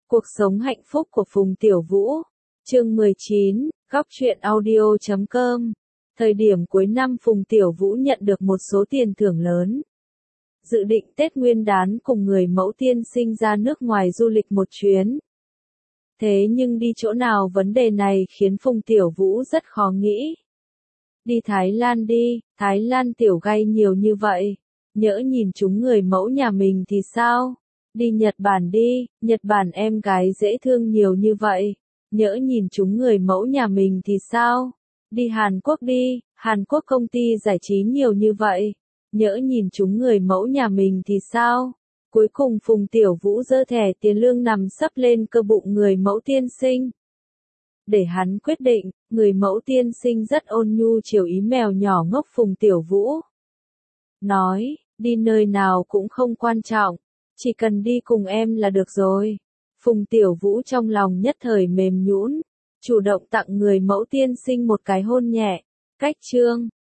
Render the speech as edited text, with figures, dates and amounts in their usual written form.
Cuộc sống hạnh phúc của Phùng Tiểu Vũ. Chương 19, góc truyện audio.com. Thời điểm cuối năm Phùng Tiểu Vũ nhận được một số tiền thưởng lớn. Dự định Tết Nguyên đán cùng người mẫu tiên sinh ra nước ngoài du lịch một chuyến. Thế nhưng đi chỗ nào vấn đề này khiến Phùng Tiểu Vũ rất khó nghĩ. Đi Thái Lan đi, Thái Lan tiểu gay nhiều như vậy. Nhỡ nhìn chúng người mẫu nhà mình thì sao? Đi Nhật Bản đi, Nhật Bản em gái dễ thương nhiều như vậy. Nhỡ nhìn chúng người mẫu nhà mình thì sao? Đi Hàn Quốc đi, Hàn Quốc công ty giải trí nhiều như vậy. Nhỡ nhìn chúng người mẫu nhà mình thì sao? Cuối cùng Phùng Tiểu Vũ giơ thẻ tiền lương nằm sấp lên cơ bụng người mẫu tiên sinh. Để hắn quyết định, người mẫu tiên sinh rất ôn nhu chiều ý mèo nhỏ ngốc Phùng Tiểu Vũ. Nói, đi nơi nào cũng không quan trọng, chỉ cần đi cùng em là được rồi. Phùng Tiểu Vũ trong lòng nhất thời mềm nhũn, chủ động tặng người mẫu tiên sinh một cái hôn nhẹ. Cách chương